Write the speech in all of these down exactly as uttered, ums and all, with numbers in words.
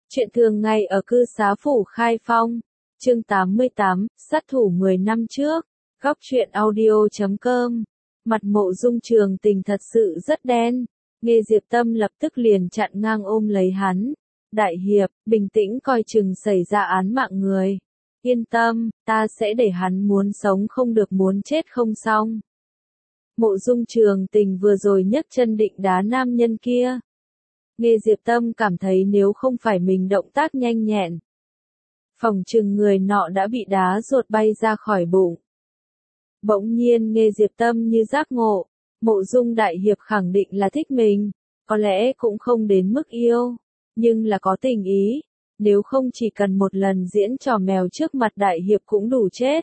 Chuyện thường ngày ở cư xá phủ Khai Phong, chương tám mươi tám, sát thủ mười năm trước, góc truyện audio chấm com. Mặt Mộ Dung Trường Tình thật sự rất đen, nghe Diệp Tâm lập tức liền chặn ngang ôm lấy hắn. Đại hiệp, bình tĩnh coi chừng xảy ra án mạng người. Yên tâm, ta sẽ để hắn muốn sống không được muốn chết không xong. Mộ Dung Trường Tình vừa rồi nhấc chân định đá nam nhân kia. Nghe Diệp Tâm cảm thấy nếu không phải mình động tác nhanh nhẹn, phỏng chừng người nọ đã bị đá ruột bay ra khỏi bụng. Bỗng nhiên nghe Diệp Tâm như giác ngộ, Mộ Dung đại hiệp khẳng định là thích mình, có lẽ cũng không đến mức yêu, nhưng là có tình ý, nếu không chỉ cần một lần diễn trò mèo trước mặt đại hiệp cũng đủ chết.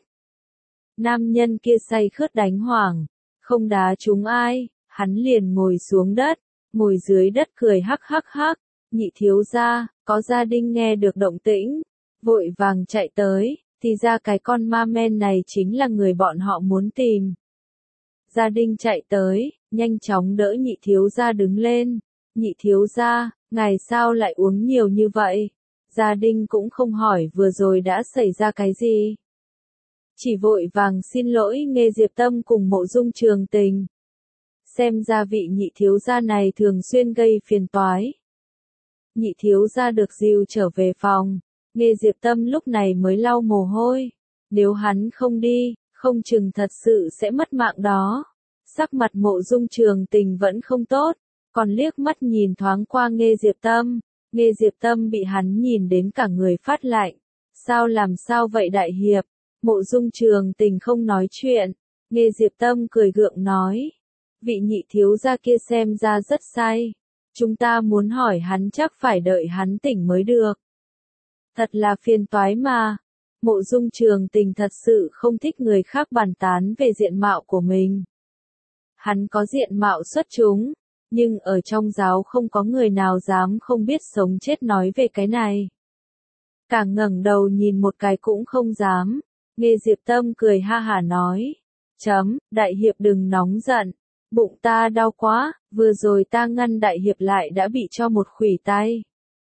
Nam nhân kia say khướt đánh hoảng, không đá trúng ai, hắn liền ngồi xuống đất, ngồi dưới đất cười hắc hắc hắc, Nhị thiếu gia, có gia đình nghe được động tĩnh, vội vàng chạy tới, thì ra cái con ma men này chính là người bọn họ muốn tìm. Gia đình chạy tới, nhanh chóng đỡ nhị thiếu gia đứng lên, nhị thiếu gia, ngài sao lại uống nhiều như vậy? Gia đình cũng không hỏi vừa rồi đã xảy ra cái gì. Chỉ vội vàng xin lỗi nghe Diệp Tâm cùng Mộ Dung Trường Tình. Xem ra vị nhị thiếu gia này thường xuyên gây phiền toái. Nhị thiếu gia được dìu trở về phòng, nghe Diệp Tâm lúc này mới lau mồ hôi. Nếu hắn không đi, không chừng thật sự sẽ mất mạng đó. Sắc mặt Mộ Dung Trường Tình vẫn không tốt, còn liếc mắt nhìn thoáng qua nghe Diệp Tâm. Nghe Diệp Tâm bị hắn nhìn đến cả người phát lạnh. Sao làm sao vậy đại hiệp? Mộ Dung Trường Tình không nói chuyện. Nghe Diệp Tâm cười gượng nói. Vị nhị thiếu gia kia xem ra rất say. Chúng ta muốn hỏi hắn chắc phải đợi hắn tỉnh mới được. Thật là phiền toái mà. Mộ Dung Trường Tình thật sự không thích người khác bàn tán về diện mạo của mình. Hắn có diện mạo xuất chúng, nhưng ở trong giáo không có người nào dám không biết sống chết nói về cái này. Cả ngẩng đầu nhìn một cái cũng không dám. Nghe Diệp Tâm cười ha hả nói. Chấm, đại hiệp đừng nóng giận. Bụng ta đau quá, vừa rồi ta ngăn đại hiệp lại đã bị cho một khuỷu tay.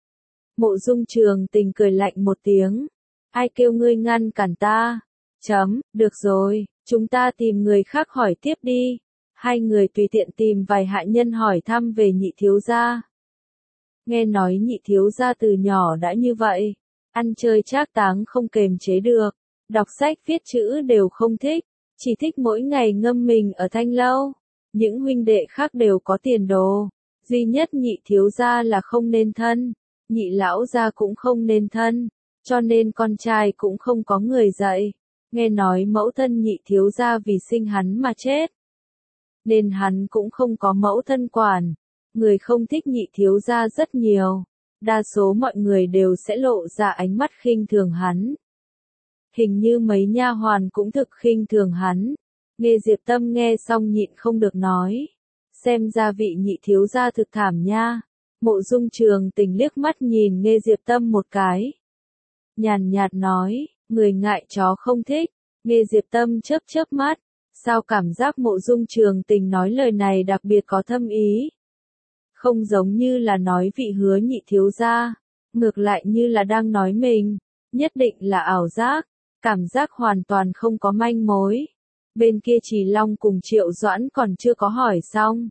Mộ Dung Trường Tình cười lạnh một tiếng. Ai kêu ngươi ngăn cản ta? Chấm, được rồi, chúng ta tìm người khác hỏi tiếp đi. Hai người tùy tiện tìm vài hạ nhân hỏi thăm về nhị thiếu gia. Nghe nói nhị thiếu gia từ nhỏ đã như vậy, ăn chơi trác táng không kềm chế được, đọc sách viết chữ đều không thích, chỉ thích mỗi ngày ngâm mình ở thanh lâu. Những huynh đệ khác đều có tiền đồ, duy nhất nhị thiếu gia là không nên thân, nhị lão gia cũng không nên thân, cho nên con trai cũng không có người dạy. Nghe nói mẫu thân nhị thiếu gia vì sinh hắn mà chết, nên hắn cũng không có mẫu thân quản. Người không thích nhị thiếu gia rất nhiều, đa số mọi người đều sẽ lộ ra ánh mắt khinh thường hắn. Hình như mấy nha hoàn cũng thực khinh thường hắn. Nghe Diệp Tâm nghe xong nhịn không được nói. Xem ra vị nhị thiếu gia thực thảm nha. Mộ Dung Trường Tình liếc mắt nhìn nghe Diệp Tâm một cái. Nhàn nhạt nói, người ngại chó không thích. Nghe Diệp Tâm chớp chớp mắt. Sao cảm giác Mộ Dung Trường Tình nói lời này đặc biệt có thâm ý. Không giống như là nói vị hứa nhị thiếu gia. Ngược lại như là đang nói mình. Nhất định là ảo giác. Cảm giác hoàn toàn không có manh mối. Bên kia Trì Long cùng Triệu Doãn còn chưa có hỏi xong.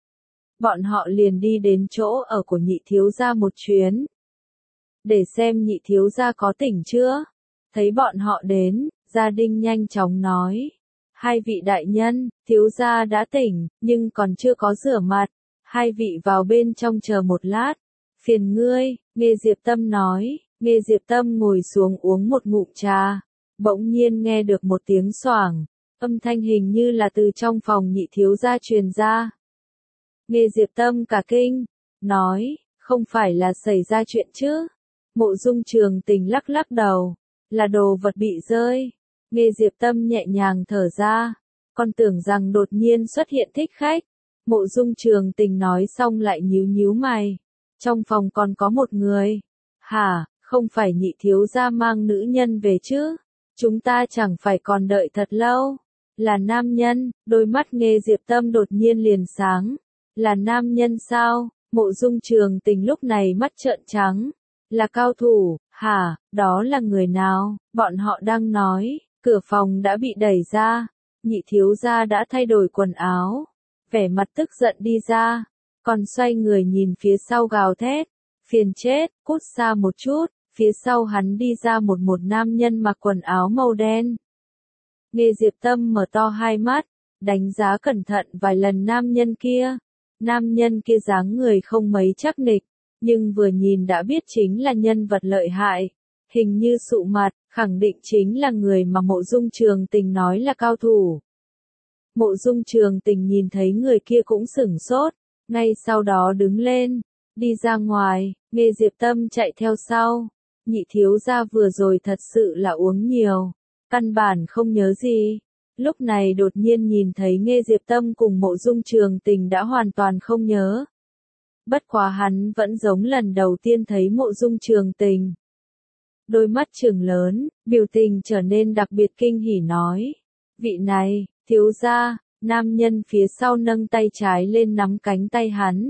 Bọn họ liền đi đến chỗ ở của nhị thiếu gia một chuyến. Để xem nhị thiếu gia có tỉnh chưa. Thấy bọn họ đến, gia đình nhanh chóng nói. Hai vị đại nhân, thiếu gia đã tỉnh, nhưng còn chưa có rửa mặt. Hai vị vào bên trong chờ một lát. Phiền ngươi, nghe Diệp Tâm nói. Nghe Diệp Tâm ngồi xuống uống một ngụm trà. Bỗng nhiên nghe được một tiếng xoảng. Âm thanh hình như là từ trong phòng nhị thiếu gia truyền ra. Nghe Diệp Tâm cả kinh, nói, không phải là xảy ra chuyện chứ. Mộ Dung Trường Tình lắc lắc đầu, là đồ vật bị rơi. Nghe Diệp Tâm nhẹ nhàng thở ra, con tưởng rằng đột nhiên xuất hiện thích khách. Mộ Dung Trường Tình nói xong lại nhíu nhíu mày. Trong phòng còn có một người. Hả, không phải nhị thiếu gia mang nữ nhân về chứ? Chúng ta chẳng phải còn đợi thật lâu. Là nam nhân, đôi mắt nghe Diệp Tâm đột nhiên liền sáng. Là nam nhân sao? Mộ Dung Trường Tình lúc này mắt trợn trắng. Là cao thủ, hả, đó là người nào? Bọn họ đang nói, cửa phòng đã bị đẩy ra, nhị thiếu gia đã thay đổi quần áo, vẻ mặt tức giận đi ra, còn xoay người nhìn phía sau gào thét, phiền chết, cút xa một chút, phía sau hắn đi ra một một nam nhân mặc quần áo màu đen. Nghe Diệp Tâm mở to hai mắt, đánh giá cẩn thận vài lần nam nhân kia, nam nhân kia dáng người không mấy chắc nịch, nhưng vừa nhìn đã biết chính là nhân vật lợi hại, hình như sụ mặt, khẳng định chính là người mà Mộ Dung Trường Tình nói là cao thủ. Mộ Dung Trường Tình nhìn thấy người kia cũng sửng sốt, ngay sau đó đứng lên, đi ra ngoài, nghe Diệp Tâm chạy theo sau. Nhị thiếu gia vừa rồi thật sự là uống nhiều, căn bản không nhớ gì. Lúc này đột nhiên nhìn thấy Nghê Diệp Tâm cùng Mộ Dung Trường Tình đã hoàn toàn không nhớ. Bất quá hắn vẫn giống lần đầu tiên thấy Mộ Dung Trường Tình. Đôi mắt trừng lớn, biểu tình trở nên đặc biệt kinh hỉ nói. Vị này, thiếu gia, nam nhân phía sau nâng tay trái lên nắm cánh tay hắn.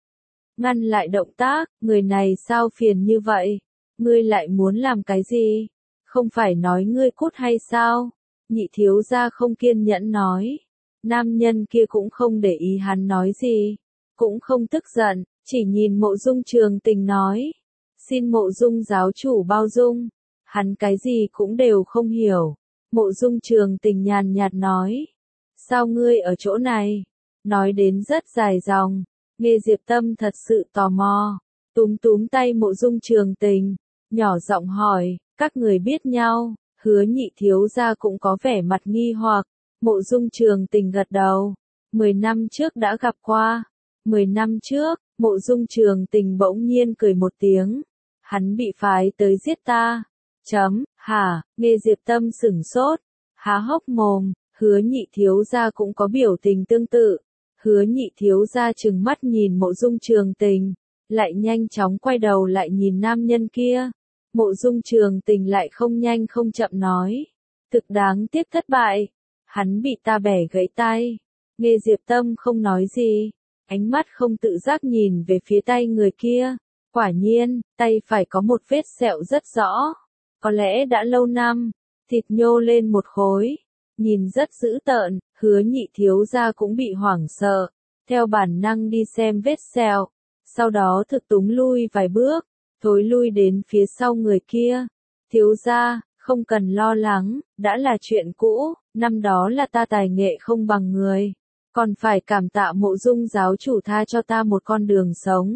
Ngăn lại động tác, người này sao phiền như vậy? Ngươi lại muốn làm cái gì? Không phải nói ngươi cút hay sao? Nhị thiếu gia không kiên nhẫn nói. Nam nhân kia cũng không để ý hắn nói gì, cũng không tức giận, chỉ nhìn Mộ Dung Trường Tình nói. Xin Mộ Dung giáo chủ bao dung, hắn cái gì cũng đều không hiểu. Mộ Dung Trường Tình nhàn nhạt nói. Sao ngươi ở chỗ này? Nói đến rất dài dòng, Nghe Diệp Tâm thật sự tò mò, túm túm tay Mộ Dung Trường Tình, nhỏ giọng hỏi, các người biết nhau? Hứa nhị thiếu gia cũng có vẻ mặt nghi hoặc. Mộ Dung Trường Tình gật đầu. Mười năm trước đã gặp qua. Mười năm trước, Mộ Dung Trường Tình bỗng nhiên cười một tiếng. Hắn bị phái tới giết ta. Chấm, hả, nghe Diệp Tâm sửng sốt. Há hốc mồm, hứa nhị thiếu gia cũng có biểu tình tương tự. Hứa nhị thiếu gia trừng mắt nhìn Mộ Dung Trường Tình, lại nhanh chóng quay đầu lại nhìn nam nhân kia. Mộ Dung Trường Tình lại không nhanh không chậm nói. Thực đáng tiếc thất bại. Hắn bị ta bẻ gãy tay. Nghe Diệp Tâm không nói gì. Ánh mắt không tự giác nhìn về phía tay người kia. Quả nhiên, tay phải có một vết sẹo rất rõ. Có lẽ đã lâu năm. Thịt nhô lên một khối. Nhìn rất dữ tợn, hứa nhị thiếu gia cũng bị hoảng sợ. Theo bản năng đi xem vết sẹo. Sau đó thực túng lui vài bước. Thối lui đến phía sau người kia. Thiếu gia, không cần lo lắng, đã là chuyện cũ, năm đó là ta tài nghệ không bằng người. Còn phải cảm tạ Mộ Dung giáo chủ tha cho ta một con đường sống.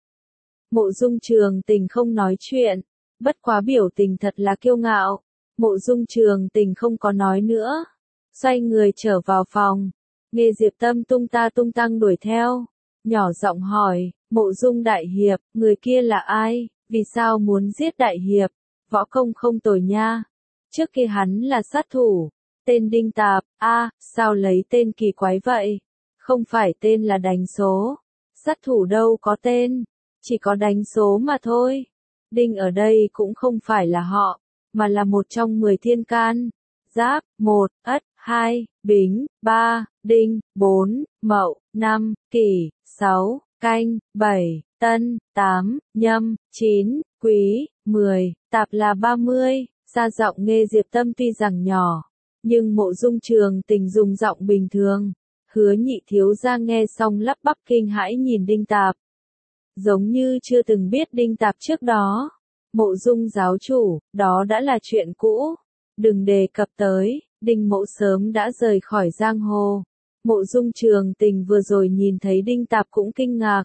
Mộ Dung Trường Tình không nói chuyện, bất quá biểu tình thật là kiêu ngạo. Mộ Dung Trường Tình không có nói nữa. Xoay người trở vào phòng. Nghe Diệp Tâm tung ta tung tăng đuổi theo. Nhỏ giọng hỏi, Mộ Dung đại hiệp, người kia là ai? Vì sao muốn giết đại hiệp? Võ công không tồi nha. Trước kia hắn là sát thủ. Tên Đinh Tạp, a à, sao lấy tên kỳ quái vậy? Không phải tên là đánh số. Sát thủ đâu có tên. Chỉ có đánh số mà thôi. Đinh ở đây cũng không phải là họ, mà là một trong mười thiên can. Giáp, một, Ất, hai, Bính, ba, Đinh, bốn, Mậu, năm, Kỷ, sáu, Canh, bảy, Tân, tám, Nhâm, chín, Quý, mười, Tạp là ba mươi. Ra giọng Nghe Diệp Tâm tuy rằng nhỏ, nhưng Mộ Dung Trường Tình dùng giọng bình thường. Hứa nhị thiếu gia nghe xong lắp bắp kinh hãi nhìn Đinh Tạp. Giống như chưa từng biết Đinh Tạp trước đó. Mộ Dung giáo chủ, đó đã là chuyện cũ. Đừng đề cập tới, Đinh Mộ sớm đã rời khỏi giang hồ. Mộ Dung Trường Tình vừa rồi nhìn thấy Đinh Tạp cũng kinh ngạc.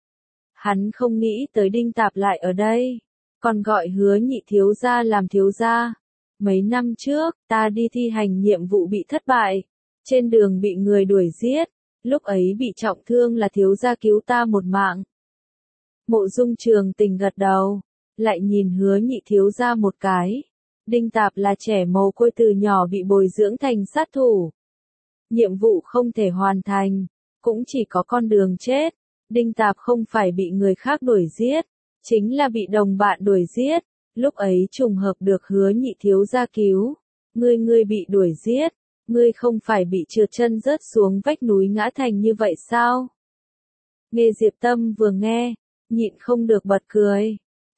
Hắn không nghĩ tới Đinh Tạp lại ở đây, còn gọi hứa nhị thiếu gia làm thiếu gia. Mấy năm trước, ta đi thi hành nhiệm vụ bị thất bại, trên đường bị người đuổi giết, lúc ấy bị trọng thương là thiếu gia cứu ta một mạng. Mộ Dung Trường Tình gật đầu, lại nhìn hứa nhị thiếu gia một cái. Đinh Tạp là trẻ mồ côi từ nhỏ bị bồi dưỡng thành sát thủ. Nhiệm vụ không thể hoàn thành, cũng chỉ có con đường chết. Đinh Tạp không phải bị người khác đuổi giết, chính là bị đồng bạn đuổi giết. Lúc ấy trùng hợp được hứa nhị thiếu gia cứu. Ngươi ngươi bị đuổi giết, ngươi không phải bị trượt chân rớt xuống vách núi ngã thành như vậy sao? Nghe Diệp Tâm vừa nghe, nhịn không được bật cười.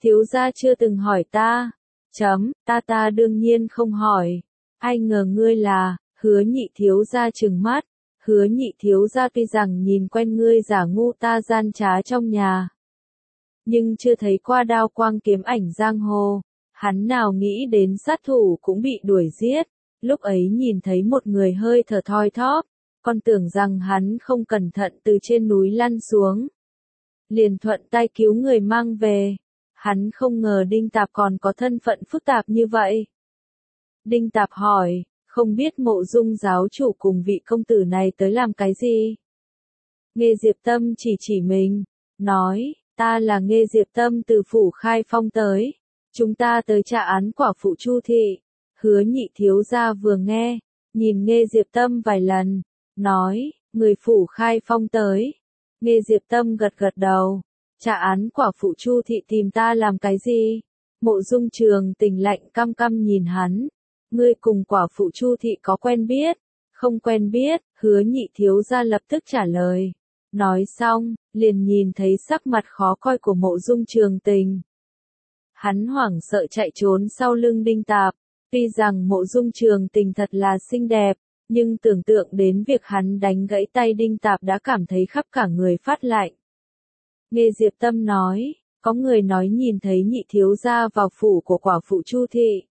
thiếu gia chưa từng hỏi ta. Chấm, ta ta đương nhiên không hỏi. Ai ngờ ngươi là, Hứa Nhị thiếu gia trừng mắt. Hứa Nhị thiếu gia tuy rằng nhìn quen ngươi giả ngu ta gian trá trong nhà, nhưng chưa thấy qua đao quang kiếm ảnh giang hồ. Hắn nào nghĩ đến sát thủ cũng bị đuổi giết. Lúc ấy nhìn thấy một người hơi thở thoi thóp, còn tưởng rằng hắn không cẩn thận từ trên núi lăn xuống, liền thuận tay cứu người mang về. Hắn không ngờ Đinh Tạp còn có thân phận phức tạp như vậy. Đinh Tạp hỏi, không biết Mộ Dung giáo chủ cùng vị công tử này tới làm cái gì? Nghê Diệp Tâm chỉ chỉ mình, nói, ta là Nghê Diệp Tâm từ phủ Khai Phong tới. Chúng ta tới tra án quả phụ Chu thị. Hứa Nhị thiếu gia vừa nghe, nhìn Nghê Diệp Tâm vài lần, nói, người phủ Khai Phong tới. Nghê Diệp Tâm gật gật đầu, tra án quả phụ Chu thị tìm ta làm cái gì? Mộ Dung Trường Tình lạnh căm căm nhìn hắn, ngươi cùng quả phụ Chu thị có quen biết? Không quen biết. Hứa Nhị thiếu gia lập tức trả lời. Nói xong, liền nhìn thấy sắc mặt khó coi của Mộ Dung Trường Tình. Hắn hoảng sợ chạy trốn sau lưng Đinh Tạp. Tuy rằng Mộ Dung Trường Tình thật là xinh đẹp, nhưng tưởng tượng đến việc hắn đánh gãy tay Đinh Tạp đã cảm thấy khắp cả người phát lạnh. Nghê Diệp Tâm nói, có người nói nhìn thấy Nhị thiếu gia vào phủ của quả phụ Chu thị.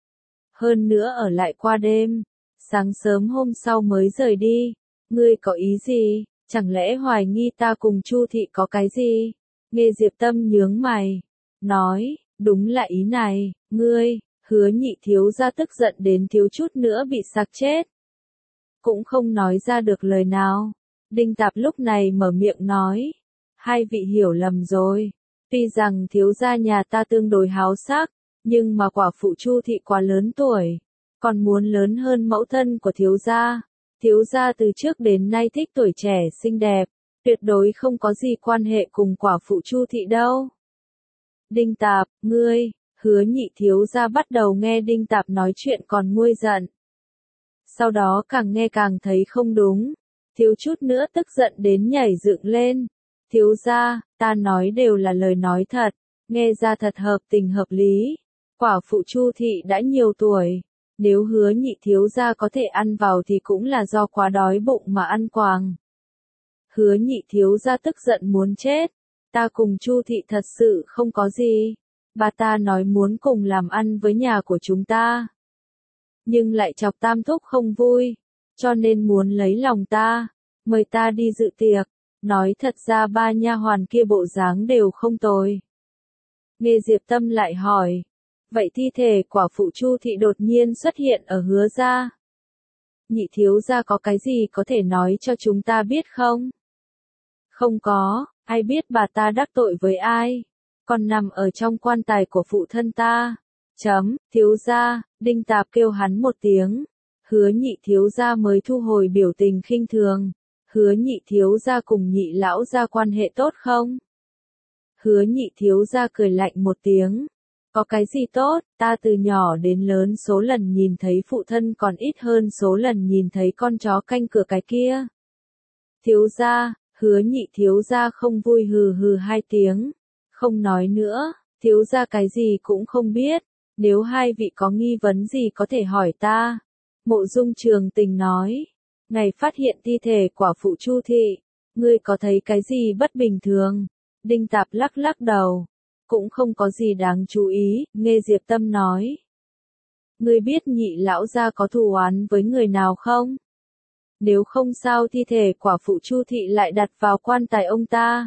Hơn nữa ở lại qua đêm, sáng sớm hôm sau mới rời đi. Ngươi có ý gì? Chẳng lẽ hoài nghi ta cùng Chu thị có cái gì? Nghê Diệp Tâm nhướng mày, nói, đúng là ý này. Ngươi, Hứa Nhị thiếu gia tức giận đến thiếu chút nữa bị sặc chết, cũng không nói ra được lời nào. Đinh Tạp lúc này mở miệng nói, hai vị hiểu lầm rồi. Tuy rằng thiếu gia nhà ta tương đối háo sắc, nhưng mà quả phụ Chu thị quá lớn tuổi, còn muốn lớn hơn mẫu thân của thiếu gia. Thiếu gia từ trước đến nay thích tuổi trẻ xinh đẹp, tuyệt đối không có gì quan hệ cùng quả phụ Chu thị đâu. Đinh Tạp, ngươi, Hứa Nhị thiếu gia bắt đầu nghe Đinh Tạp nói chuyện còn nguôi giận. Sau đó càng nghe càng thấy không đúng, thiếu chút nữa tức giận đến nhảy dựng lên. Thiếu gia, ta nói đều là lời nói thật, nghe ra thật hợp tình hợp lý. Quả phụ Chu thị đã nhiều tuổi, nếu Hứa Nhị thiếu gia có thể ăn vào thì cũng là do quá đói bụng mà ăn quàng. Hứa Nhị thiếu gia tức giận muốn chết, ta cùng Chu thị thật sự không có gì. Bà ta nói muốn cùng làm ăn với nhà của chúng ta, nhưng lại chọc Tam thúc không vui, cho nên muốn lấy lòng ta, mời ta đi dự tiệc. Nói thật ra ba nha hoàn kia bộ dáng đều không tồi. Nghê Diệp Tâm lại hỏi, vậy thi thể quả phụ Chu thị đột nhiên xuất hiện ở Hứa gia, Nhị thiếu gia có cái gì có thể nói cho chúng ta biết không? Không có, ai biết bà ta đắc tội với ai, còn nằm ở trong quan tài của phụ thân ta. Chấm, thiếu gia. Đinh Tạp kêu hắn một tiếng. Hứa Nhị thiếu gia mới thu hồi biểu tình khinh thường. Hứa Nhị thiếu gia cùng Nhị lão gia quan hệ tốt không? Hứa Nhị thiếu gia cười lạnh một tiếng. Có cái gì tốt, ta từ nhỏ đến lớn số lần nhìn thấy phụ thân còn ít hơn số lần nhìn thấy con chó canh cửa cái kia. Thiếu gia. Hứa Nhị thiếu gia không vui hừ hừ hai tiếng, không nói nữa. Thiếu gia cái gì cũng không biết, nếu hai vị có nghi vấn gì có thể hỏi ta. Mộ Dung Trường Tình nói, ngày phát hiện thi thể quả phụ Chu thị, ngươi có thấy cái gì bất bình thường? Đinh Tạp lắc lắc đầu, cũng không có gì đáng chú ý. Nghê Diệp Tâm nói, ngươi biết Nhị lão gia có thù oán với người nào không? Nếu không sao thi thể quả phụ Chu thị lại đặt vào quan tài ông ta?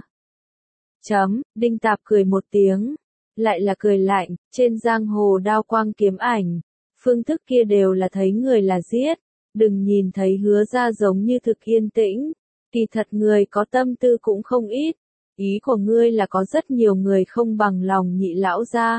Chấm, Đinh Tạp cười một tiếng, lại là cười lạnh. Trên giang hồ đao quang kiếm ảnh, phương thức kia đều là thấy người là giết. Đừng nhìn thấy Hứa gia giống như thực yên tĩnh, kỳ thật người có tâm tư cũng không ít. Ý của ngươi là có rất nhiều người không bằng lòng Nhị lão gia.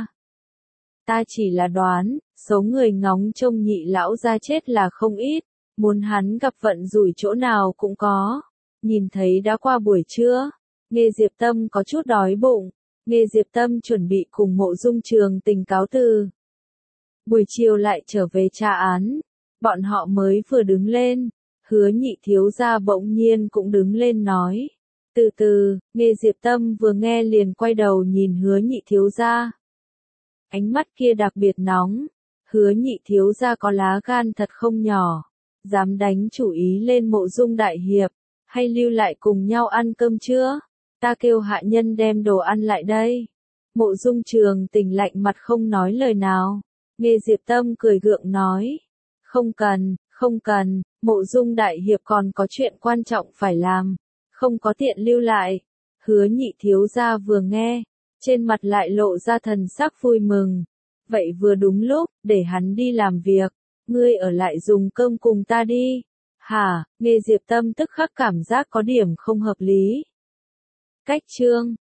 Ta chỉ là đoán, số người ngóng trông Nhị lão gia chết là không ít, muốn hắn gặp vận rủi chỗ nào cũng có. Nhìn thấy đã qua buổi trưa, Nghê Diệp Tâm có chút đói bụng. Nghê Diệp Tâm chuẩn bị cùng Mộ Dung Trường Tình cáo từ, buổi chiều lại trở về tra án. Bọn họ mới vừa đứng lên, Hứa Nhị thiếu gia bỗng nhiên cũng đứng lên nói, từ từ. Nghê Diệp Tâm vừa nghe liền quay đầu nhìn Hứa Nhị thiếu gia. ánh mắt kia đặc biệt nóng. Hứa nhị thiếu gia có lá gan thật không nhỏ, dám đánh chủ ý lên Mộ Dung đại hiệp, hay lưu lại cùng nhau ăn cơm chưa? Ta kêu hạ nhân đem đồ ăn lại đây. Mộ Dung Trường Tình lạnh mặt không nói lời nào. Nghe Diệp Tâm cười gượng nói, không cần, không cần, Mộ Dung đại hiệp còn có chuyện quan trọng phải làm, không có tiện lưu lại. Hứa nhị thiếu gia vừa nghe, trên mặt lại lộ ra thần sắc vui mừng. Vậy vừa đúng lúc, để hắn đi làm việc, ngươi ở lại dùng cơm cùng ta đi. Hả, nghe Diệp Tâm tức khắc cảm giác có điểm không hợp lý. Cách chương